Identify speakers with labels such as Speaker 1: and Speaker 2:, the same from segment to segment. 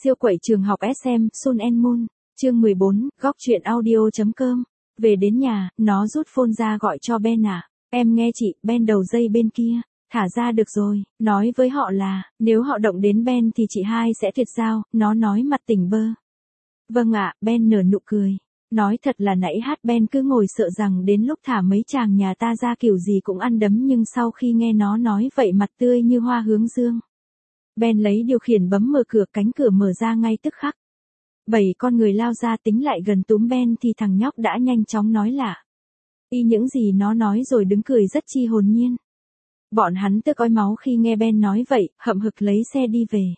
Speaker 1: Siêu quậy trường học SM, Sun and Moon, chương 14, góc truyện audio.com. Về đến nhà, nó rút phone ra gọi cho Ben à. Em nghe chị, Ben đầu dây bên kia. Thả ra được rồi, nói với họ là, nếu họ động đến Ben thì chị hai sẽ tuyệt giao, nó nói mặt tỉnh bơ. Vâng ạ, Ben nở nụ cười. Nói thật là nãy hát Ben cứ ngồi sợ rằng đến lúc thả mấy chàng nhà ta ra kiểu gì cũng ăn đấm, nhưng sau khi nghe nó nói vậy mặt tươi như hoa hướng dương. Ben lấy điều khiển bấm mở cửa, cánh cửa mở ra ngay tức khắc. 7 con người lao ra tính lại gần túm Ben thì thằng nhóc đã nhanh chóng nói lạ. Y những gì nó nói rồi đứng cười rất chi hồn nhiên. Bọn hắn tức ói máu khi nghe Ben nói vậy, hậm hực lấy xe đi về.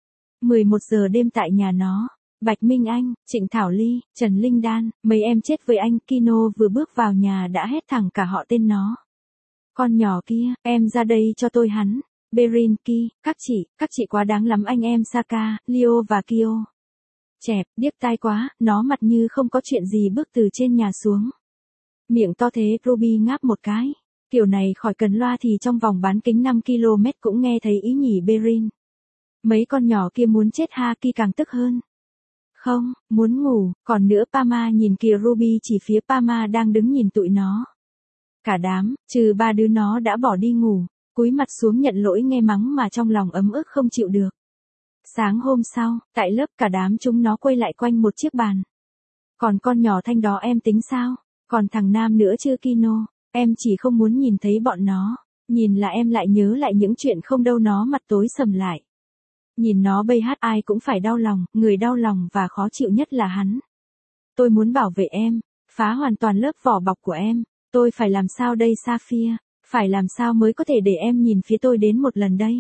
Speaker 1: 11 giờ đêm tại nhà nó, Bạch Minh Anh, Trịnh Thảo Ly, Trần Linh Đan, mấy em chết với anh. Kino vừa bước vào nhà đã hét thẳng cả họ tên nó. Con nhỏ kia, em ra đây cho tôi hắn. Berin, Ki, các chị quá đáng lắm, anh em Saka, Leo và Kyo. Chẹp, điếc tai quá, nó mặt như không có chuyện gì bước từ trên nhà xuống. Miệng to thế, Ruby ngáp một cái. Kiểu này khỏi cần loa thì trong vòng bán kính 5 km cũng nghe thấy ý nhỉ Berin. Mấy con nhỏ kia muốn chết ha. Ki càng tức hơn. Không, muốn ngủ, còn nữa Pama nhìn kìa. Ruby chỉ phía Pama đang đứng nhìn tụi nó. Cả đám, trừ ba đứa nó đã bỏ đi ngủ, cúi mặt xuống nhận lỗi nghe mắng mà trong lòng ấm ức không chịu được. Sáng hôm sau, tại lớp cả đám chúng nó quay lại quanh một chiếc bàn. Còn con nhỏ Thanh đó em tính sao? Còn thằng Nam nữa chưa Kino? Em chỉ không muốn nhìn thấy bọn nó. Nhìn là em lại nhớ lại những chuyện không đâu. Nó mặt tối sầm lại. Nhìn nó bây hát ai cũng phải đau lòng, người đau lòng và khó chịu nhất là hắn. Tôi muốn bảo vệ em, phá hoàn toàn lớp vỏ bọc của em. Tôi phải làm sao đây Saphir? Phải làm sao mới có thể để em nhìn phía tôi đến một lần đây?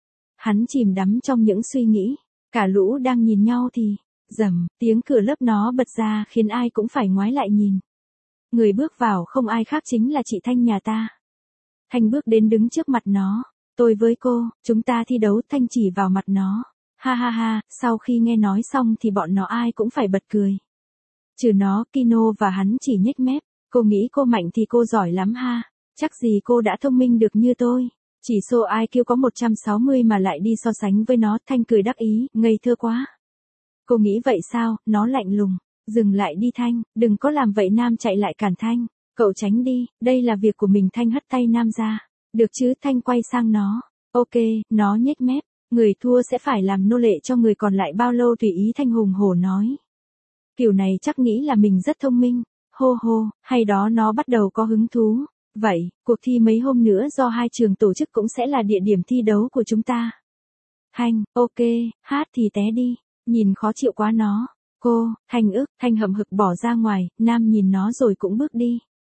Speaker 1: Hắn chìm đắm trong những suy nghĩ. Cả lũ đang nhìn nhau thì, rầm, tiếng cửa lớp nó bật ra khiến ai cũng phải ngoái lại nhìn. Người bước vào không ai khác chính là chị Thanh nhà ta. Thanh bước đến đứng trước mặt nó. Tôi với cô, chúng ta thi đấu. Thanh chỉ vào mặt nó. Ha ha ha, sau khi nghe nói xong thì bọn nó ai cũng phải bật cười. Trừ nó, Kino và hắn chỉ nhếch mép. Cô nghĩ cô mạnh thì cô giỏi lắm ha. Chắc gì cô đã thông minh được như tôi. Chỉ số IQ có 160 mà lại đi so sánh với nó. Thanh cười đắc ý, ngây thơ quá. Cô nghĩ vậy sao? Nó lạnh lùng. Dừng lại đi Thanh, đừng có làm vậy. Nam chạy lại cản Thanh. Cậu tránh đi, đây là việc của mình. Thanh hất tay Nam ra. Được chứ? Thanh quay sang nó. Ok, nó nhếch mép. Người thua sẽ phải làm nô lệ cho người còn lại bao lâu tùy ý. Thanh hùng hổ nói. Kiểu này chắc nghĩ là mình rất thông minh. Hô hô, hay đó. Nó bắt đầu có hứng thú. Vậy, cuộc thi mấy hôm nữa do hai trường tổ chức cũng sẽ là địa điểm thi đấu của chúng ta. Thanh, ok, hát thì té đi. Nhìn khó chịu quá nó. Cô, Thanh ức. Thanh hậm hực bỏ ra ngoài. Nam nhìn nó rồi cũng bước đi.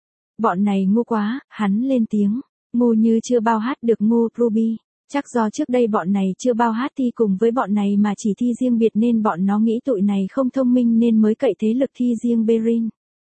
Speaker 1: Bọn này ngu quá. Hắn lên tiếng. Ngu như chưa bao hát được. Ngu Ruby. Chắc do trước đây bọn này chưa bao hát thi cùng với bọn này mà chỉ thi riêng biệt nên bọn nó nghĩ tụi này không thông minh nên mới cậy thế lực thi riêng Berin.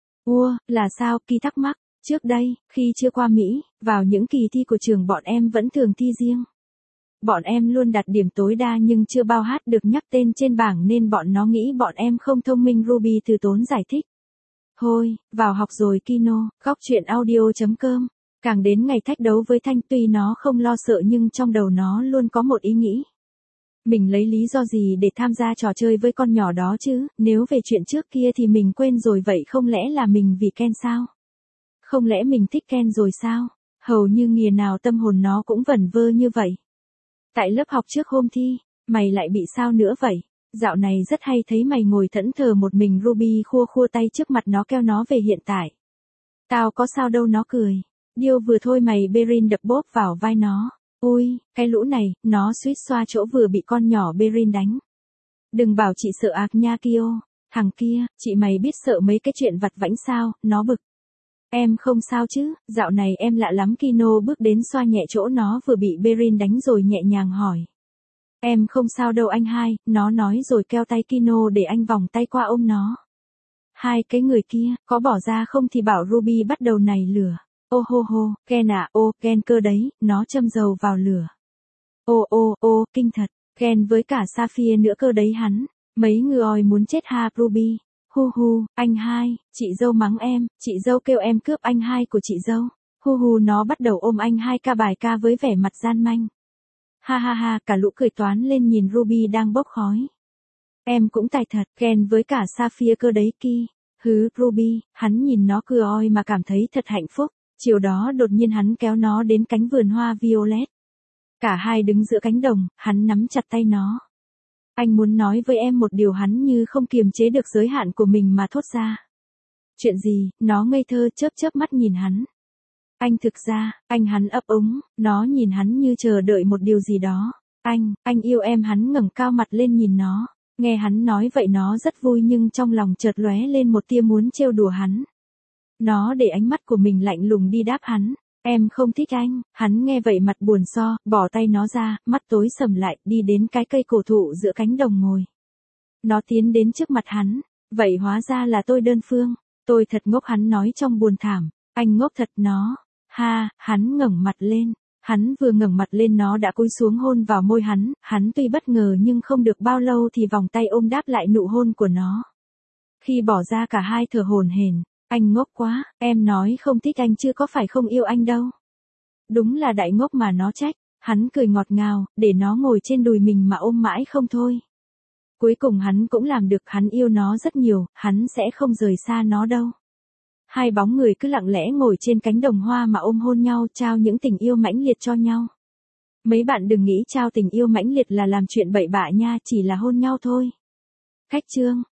Speaker 1: Là sao? Ki thắc mắc. Trước đây, khi chưa qua Mỹ, vào những kỳ thi của trường bọn em vẫn thường thi riêng. Bọn em luôn đạt điểm tối đa nhưng chưa bao hát được nhắc tên trên bảng nên bọn nó nghĩ bọn em không thông minh. Ruby từ tốn giải thích. Thôi, vào học rồi Kino. Góc truyện audio.com. Càng đến ngày thách đấu với Thanh tuy nó không lo sợ nhưng trong đầu nó luôn có một ý nghĩ. Mình lấy lý do gì để tham gia trò chơi với con nhỏ đó chứ? Nếu về chuyện trước kia thì mình quên rồi, vậy không lẽ là mình vì Ken sao? Không lẽ mình thích Ken rồi sao? Hầu như nghìa nào tâm hồn nó cũng vẩn vơ như vậy. Tại lớp học trước hôm thi, mày lại bị sao nữa vậy? Dạo này rất hay thấy mày ngồi thẫn thờ một mình. Ruby khua khua tay trước mặt nó kêu nó về hiện tại. Tao có sao đâu. Nó cười. Điêu vừa thôi mày. Berin đập bốp vào vai nó. Ui, cái lũ này. Nó suýt xoa chỗ vừa bị con nhỏ Berin đánh. Đừng bảo chị sợ ạc nha Kyo. Thằng kia, chị mày biết sợ mấy cái chuyện vặt vãnh sao? Nó bực. Em không sao chứ? Dạo này em lạ lắm. Kino bước đến xoa nhẹ chỗ nó vừa bị Berin đánh rồi nhẹ nhàng hỏi. Em không sao đâu anh hai. Nó nói rồi keo tay Kino để anh vòng tay qua ôm nó. Hai cái người kia, có bỏ ra không thì bảo Ruby bắt đầu nảy lửa. Ô hô hô, Ken à, Ken cơ đấy. Nó châm dầu vào lửa. Kinh thật. Ken với cả Saphir nữa cơ đấy hắn. Mấy người oi muốn chết ha Ruby. Hu, anh hai, chị dâu mắng em, chị dâu kêu em cướp anh hai của chị dâu. Hu, nó bắt đầu ôm anh hai ca bài ca với vẻ mặt gian manh. Ha ha ha, cả lũ cười toán lên nhìn Ruby đang bốc khói. Em cũng tài thật, ghen với cả Sapphire cơ đấy Ki. Hứ, Ruby, hắn nhìn nó cười oi mà cảm thấy thật hạnh phúc. Chiều đó đột nhiên hắn kéo nó đến cánh vườn hoa violet. Cả hai đứng giữa cánh đồng, hắn nắm chặt tay nó. Anh muốn nói với em một điều, hắn như không kiềm chế được giới hạn của mình mà thốt ra. Chuyện gì? Nó ngây thơ chớp chớp mắt nhìn hắn. Anh thực ra, hắn ấp úng, nó nhìn hắn như chờ đợi một điều gì đó. Anh yêu em, hắn ngẩng cao mặt lên nhìn nó. Nghe hắn nói vậy nó rất vui nhưng trong lòng chợt lóe lên một tia muốn trêu đùa hắn. Nó để ánh mắt của mình lạnh lùng đi đáp hắn. Em không thích anh. Hắn nghe vậy mặt buồn so, bỏ tay nó ra, mắt tối sầm lại, đi đến cái cây cổ thụ giữa cánh đồng ngồi. Nó tiến đến trước mặt hắn. Vậy hóa ra là tôi đơn phương. Tôi thật ngốc, hắn nói trong buồn thảm. Anh ngốc thật nó. Ha, hắn ngẩng mặt lên. Hắn vừa ngẩng mặt lên nó đã cúi xuống hôn vào môi hắn tuy bất ngờ nhưng không được bao lâu thì vòng tay ôm đáp lại nụ hôn của nó. Khi bỏ ra cả hai thở hổn hển, anh ngốc quá, em nói không thích anh chứ có phải không yêu anh đâu. Đúng là đại ngốc mà nó trách, hắn cười ngọt ngào, để nó ngồi trên đùi mình mà ôm mãi không thôi. Cuối cùng hắn cũng làm được, hắn yêu nó rất nhiều, hắn sẽ không rời xa nó đâu. Hai bóng người cứ lặng lẽ ngồi trên cánh đồng hoa mà ôm hôn nhau, trao những tình yêu mãnh liệt cho nhau. Mấy bạn đừng nghĩ trao tình yêu mãnh liệt là làm chuyện bậy bạ nha, chỉ là hôn nhau thôi. Khách chương